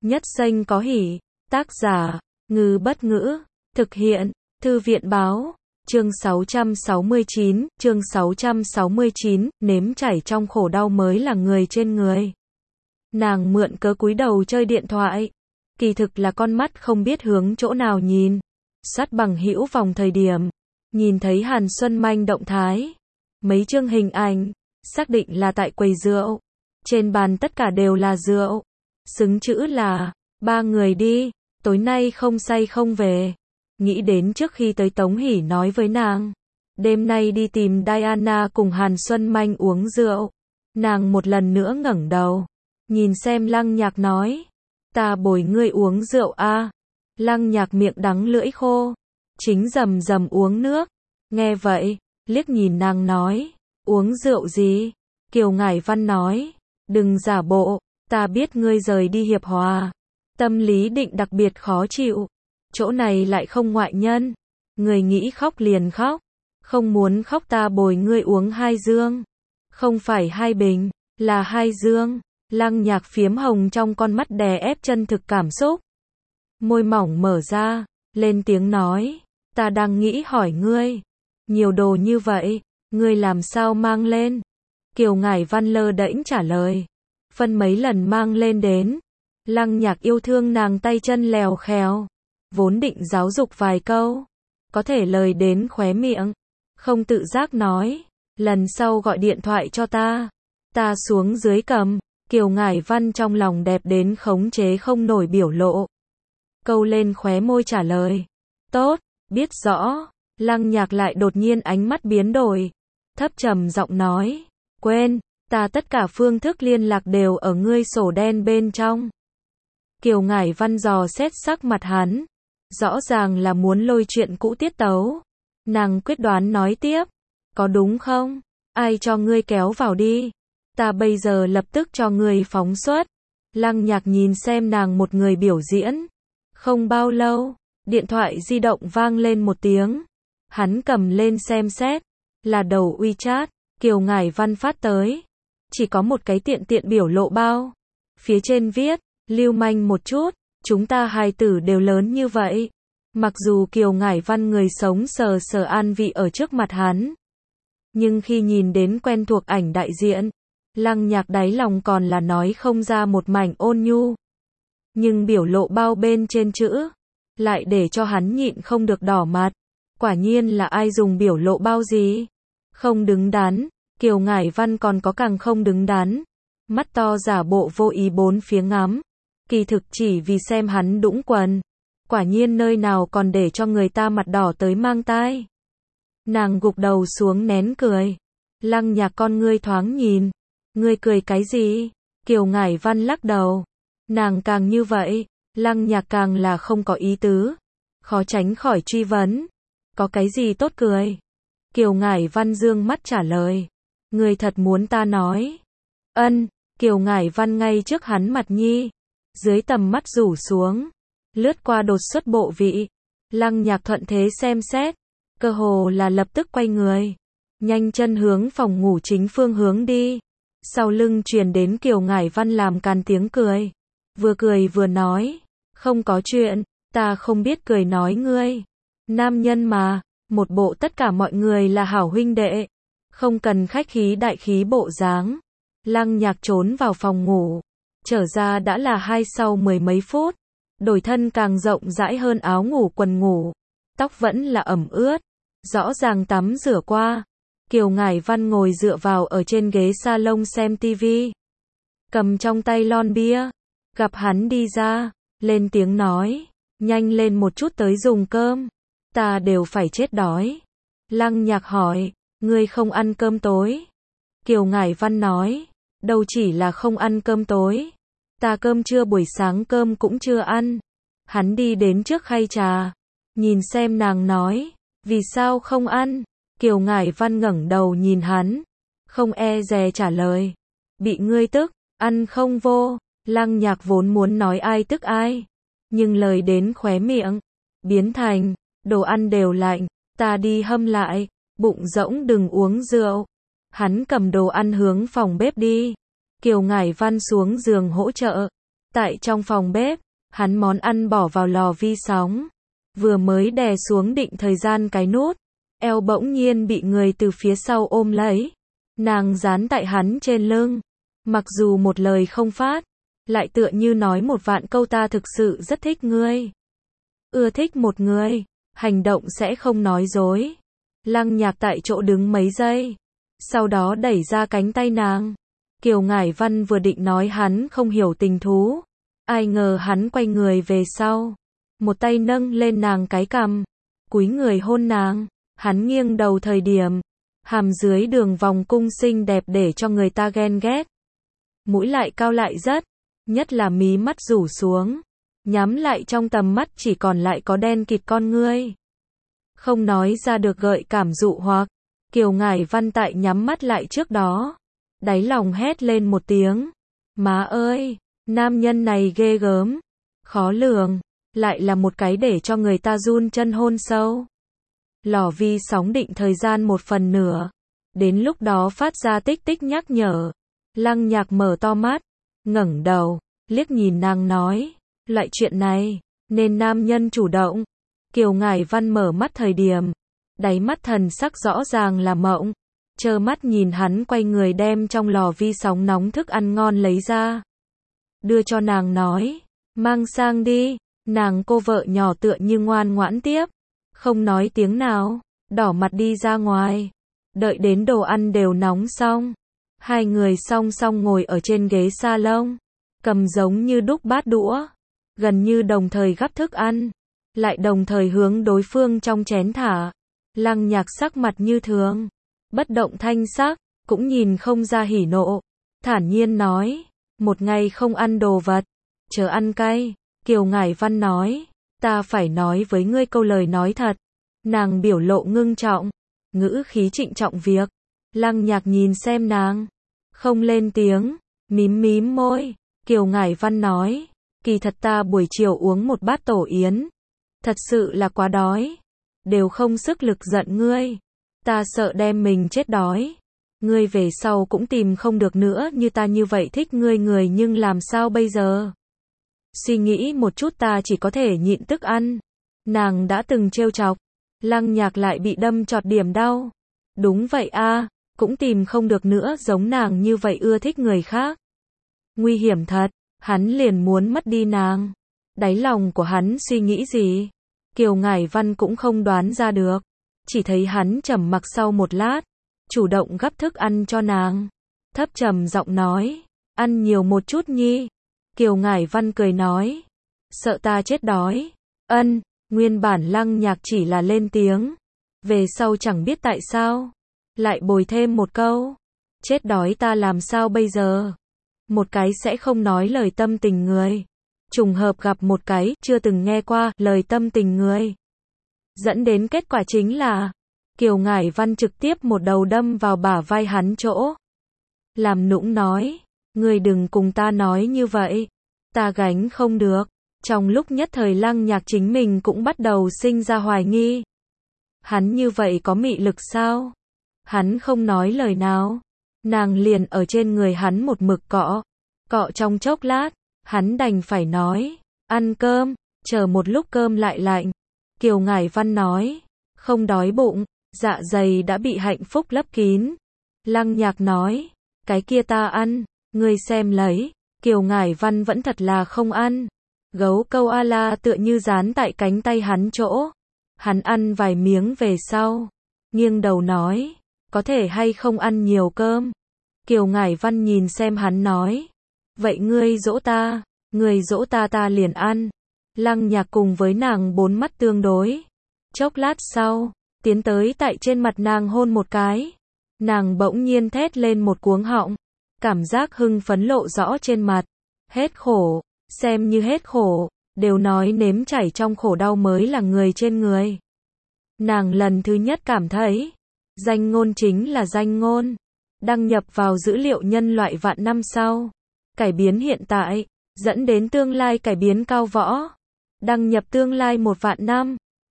Nhất Xanh có hỉ. Tác giả, Ngư Bất Ngữ. Thực hiện, Thư viện Báo. Chương 669, nếm trải trong khổ đau mới là người trên người. Nàng mượn cớ cúi đầu chơi điện thoại. Kỳ thực là con mắt không biết hướng chỗ nào nhìn. Sát bằng hữu vòng thời điểm. Nhìn thấy Hàn Xuân Manh động thái. Mấy chương hình ảnh. Xác định là tại quầy rượu. Trên bàn tất cả đều là rượu. Xứng chữ là, 3 người đi, tối nay không say không về. Nghĩ đến trước khi tới Tống Hỷ nói với nàng. Đêm nay đi tìm Diana cùng Hàn Xuân Manh uống rượu. Nàng một lần nữa ngẩng đầu. Nhìn xem Lăng Nhạc nói. Ta bồi ngươi uống rượu a. Lăng Nhạc miệng đắng lưỡi khô. Chính rầm rầm uống nước. Nghe vậy, liếc nhìn nàng nói. Uống rượu gì? Kiều Ngải Văn nói. Đừng giả bộ, ta biết ngươi rời đi Hiệp Hòa. Tâm lý định đặc biệt khó chịu. Chỗ này lại không ngoại nhân. Người nghĩ khóc liền khóc. Không muốn khóc ta bồi ngươi uống 2 dương. Không phải 2 bình, là 2 dương. Lăng Nhạc phiếm hồng trong con mắt đè ép chân thực cảm xúc. Môi mỏng mở ra, lên tiếng nói. Ta đang nghĩ hỏi ngươi. Nhiều đồ như vậy, ngươi làm sao mang lên? Kiều Ngải Văn lơ đễnh trả lời. Phân mấy lần mang lên đến. Lăng Nhạc yêu thương nàng tay chân lèo khèo. Vốn định giáo dục vài câu. Có thể lời đến khóe miệng. Không tự giác nói. Lần sau gọi điện thoại cho ta. Ta xuống dưới cầm. Kiều Ngải Văn trong lòng đẹp đến khống chế không nổi biểu lộ. Câu lên khóe môi trả lời. Tốt, biết rõ. Lăng Nhạc lại đột nhiên ánh mắt biến đổi. Thấp trầm giọng nói. Quên, ta tất cả phương thức liên lạc đều ở ngươi sổ đen bên trong. Kiều Ngải Văn dò xét sắc mặt hắn. Rõ ràng là muốn lôi chuyện cũ tiết tấu. Nàng quyết đoán nói tiếp. Có đúng không? Ai cho ngươi kéo vào đi? Ta bây giờ lập tức cho ngươi phóng xuất. Lăng Nhạc nhìn xem nàng một người biểu diễn. Không bao lâu, điện thoại di động vang lên một tiếng. Hắn cầm lên xem xét. Là đầu WeChat. Kiều Ngải Văn phát tới. Chỉ có một cái tiện biểu lộ bao. Phía trên viết, lưu manh một chút, chúng ta hài tử đều lớn như vậy. Mặc dù Kiều Ngải Văn người sống sờ sờ an vị ở trước mặt hắn. Nhưng khi nhìn đến quen thuộc ảnh đại diện, Lăng Nhạc đáy lòng còn là nói không ra một mảnh ôn nhu. Nhưng biểu lộ bao bên trên chữ, lại để cho hắn nhịn không được đỏ mặt. Quả nhiên là ai dùng biểu lộ bao gì? Không đứng đắn. Kiều Ngải Văn còn có càng không đứng đắn. Mắt to giả bộ vô ý bốn phía ngắm. Kỳ thực chỉ vì xem hắn đũng quần. Quả nhiên nơi nào còn để cho người ta mặt đỏ tới mang tai. Nàng gục đầu xuống nén cười. Lăng Nhạc con ngươi thoáng nhìn. Ngươi cười cái gì? Kiều Ngải Văn lắc đầu. Nàng càng như vậy, Lăng Nhạc càng là không có ý tứ. Khó tránh khỏi truy vấn. Có cái gì tốt cười? Kiều Ngải Văn dương mắt trả lời. Ngươi thật muốn ta nói? Ân. Kiều Ngải Văn ngay trước hắn mặt nhi. Dưới tầm mắt rủ xuống. Lướt qua đột xuất bộ vị. Lăng Nhạc thuận thế xem xét. Cơ hồ là lập tức quay người. Nhanh chân hướng phòng ngủ chính phương hướng đi. Sau lưng truyền đến Kiều Ngải Văn làm càn tiếng cười. Vừa cười vừa nói. Không có chuyện, ta không biết cười nói ngươi. Nam nhân mà, một bộ tất cả mọi người là hảo huynh đệ. Không cần khách khí đại khí bộ dáng. Lăng Nhạc trốn vào phòng ngủ. Trở ra đã là 2 sau 10 mấy phút. Đổi thân càng rộng rãi hơn áo ngủ quần ngủ. Tóc vẫn là ẩm ướt. Rõ ràng tắm rửa qua. Kiều Ngải Văn ngồi dựa vào ở trên ghế salon xem tivi. Cầm trong tay lon bia. Gặp hắn đi ra. Lên tiếng nói. Nhanh lên một chút tới dùng cơm. Ta đều phải chết đói. Lăng Nhạc hỏi. Ngươi không ăn cơm tối? Kiều Ngải Văn nói. Đâu chỉ là không ăn cơm tối. Ta cơm trưa buổi sáng cơm cũng chưa ăn. Hắn đi đến trước khay trà. Nhìn xem nàng nói. Vì sao không ăn? Kiều Ngải Văn ngẩng đầu nhìn hắn. Không e dè trả lời. Bị ngươi tức, ăn không vô. Lăng Nhạc vốn muốn nói ai tức ai. Nhưng lời đến khóe miệng. Biến thành, đồ ăn đều lạnh. Ta đi hâm lại. Bụng rỗng đừng uống rượu. Hắn cầm đồ ăn hướng phòng bếp đi. Kiều Ngải Văn xuống giường hỗ trợ. Tại trong phòng bếp, hắn món ăn bỏ vào lò vi sóng. Vừa mới đè xuống định thời gian cái nút, eo bỗng nhiên bị người từ phía sau ôm lấy. Nàng dán tại hắn trên lưng. Mặc dù một lời không phát, lại tựa như nói một vạn câu ta thực sự rất thích ngươi. Ưa thích một người, hành động sẽ không nói dối. Lăng Nhạc tại chỗ đứng mấy giây, sau đó đẩy ra cánh tay nàng. Kiều Ngải Văn vừa định nói hắn không hiểu tình thú, ai ngờ hắn quay người về sau, một tay nâng lên nàng cái cằm, cúi người hôn nàng. Hắn nghiêng đầu thời điểm, hàm dưới đường vòng cung xinh đẹp để cho người ta ghen ghét. Mũi lại cao lại rất, nhất là mí mắt rủ xuống, nhắm lại trong tầm mắt chỉ còn lại có đen kịt con ngươi. Không nói ra được gợi cảm dụ hoặc, Kiều Ngải Văn tại nhắm mắt lại trước đó, đáy lòng hét lên một tiếng. Má ơi, nam nhân này ghê gớm, khó lường, lại là một cái để cho người ta run chân hôn sâu. Lò vi sóng định thời gian 1/4, đến lúc đó phát ra tích tích nhắc nhở. Lăng Nhạc mở to mắt, ngẩng đầu, liếc nhìn nàng nói, loại chuyện này, nên nam nhân chủ động. Kiều Ngải Văn mở mắt thời điểm, đáy mắt thần sắc rõ ràng là mộng, trơ mắt nhìn hắn quay người đem trong lò vi sóng nóng thức ăn ngon lấy ra. Đưa cho nàng nói, mang sang đi, nàng cô vợ nhỏ tựa như ngoan ngoãn tiếp, không nói tiếng nào, đỏ mặt đi ra ngoài. Đợi đến đồ ăn đều nóng xong, hai người song song ngồi ở trên ghế salon, cầm giống như đúc bát đũa, gần như đồng thời gắp thức ăn, lại đồng thời hướng đối phương trong chén thả. Lăng Nhạc sắc mặt như thường, bất động thanh sắc, cũng nhìn không ra hỉ nộ, thản nhiên nói, một ngày không ăn đồ vật, chờ ăn cay. Kiều Ngải Văn nói, ta phải nói với ngươi câu lời nói thật. Nàng biểu lộ ngưng trọng, ngữ khí trịnh trọng việc. Lăng Nhạc nhìn xem nàng, không lên tiếng, mím mím môi. Kiều Ngải Văn nói, kỳ thật ta buổi chiều uống một bát tổ yến, thật sự là quá đói, đều không sức lực giận ngươi, ta sợ đem mình chết đói, ngươi về sau cũng tìm không được nữa như ta như vậy thích ngươi người, nhưng làm sao bây giờ? Suy nghĩ một chút ta chỉ có thể nhịn tức ăn. Nàng đã từng trêu chọc, Lăng Nhạc lại bị đâm chọt điểm đau. Đúng vậy a, cũng tìm không được nữa giống nàng như vậy ưa thích người khác. Nguy hiểm thật, hắn liền muốn mất đi nàng. Đáy lòng của hắn suy nghĩ gì? Kiều Ngải Văn cũng không đoán ra được, chỉ thấy hắn trầm mặc sau một lát, chủ động gắp thức ăn cho nàng, thấp trầm giọng nói, ăn nhiều một chút nhi. Kiều Ngải Văn cười nói, sợ ta chết đói. Ân, nguyên bản Lăng Nhạc chỉ là lên tiếng, về sau chẳng biết tại sao, lại bồi thêm một câu, chết đói ta làm sao bây giờ? Một cái sẽ không nói lời tâm tình người, trùng hợp gặp một cái chưa từng nghe qua lời tâm tình người, dẫn đến kết quả chính là Kiều Ngải Văn trực tiếp một đầu đâm vào bả vai hắn chỗ, làm nũng nói, ngươi đừng cùng ta nói như vậy, ta gánh không được. Trong lúc nhất thời Lăng Nhạc chính mình cũng bắt đầu sinh ra hoài nghi, hắn như vậy có mị lực sao? Hắn không nói lời nào, nàng liền ở trên người hắn một mực cọ, cọ trong chốc lát, hắn đành phải nói, ăn cơm, chờ một lúc cơm lại lạnh. Kiều Ngải Văn nói, không đói bụng, dạ dày đã bị hạnh phúc lấp kín. Lăng Nhạc nói, cái kia ta ăn, ngươi xem lấy. Kiều Ngải Văn vẫn thật là không ăn. Gấu câu a la tựa như dán tại cánh tay hắn chỗ. Hắn ăn vài miếng về sau, nghiêng đầu nói, có thể hay không ăn nhiều cơm? Kiều Ngải Văn nhìn xem hắn nói, vậy ngươi dỗ ta, ngươi dỗ ta ta liền ăn. Lăng Nhạc cùng với nàng bốn mắt tương đối. Chốc lát sau, tiến tới tại trên mặt nàng hôn một cái. Nàng bỗng nhiên thét lên một cuống họng, cảm giác hưng phấn lộ rõ trên mặt. Hết khổ, xem như hết khổ, đều nói nếm trải trong khổ đau mới là người trên người. Nàng lần thứ nhất cảm thấy, danh ngôn chính là danh ngôn, đăng nhập vào dữ liệu nhân loại vạn năm sau, cải biến hiện tại, dẫn đến tương lai cải biến cao võ, đăng nhập tương lai 1 vạn năm.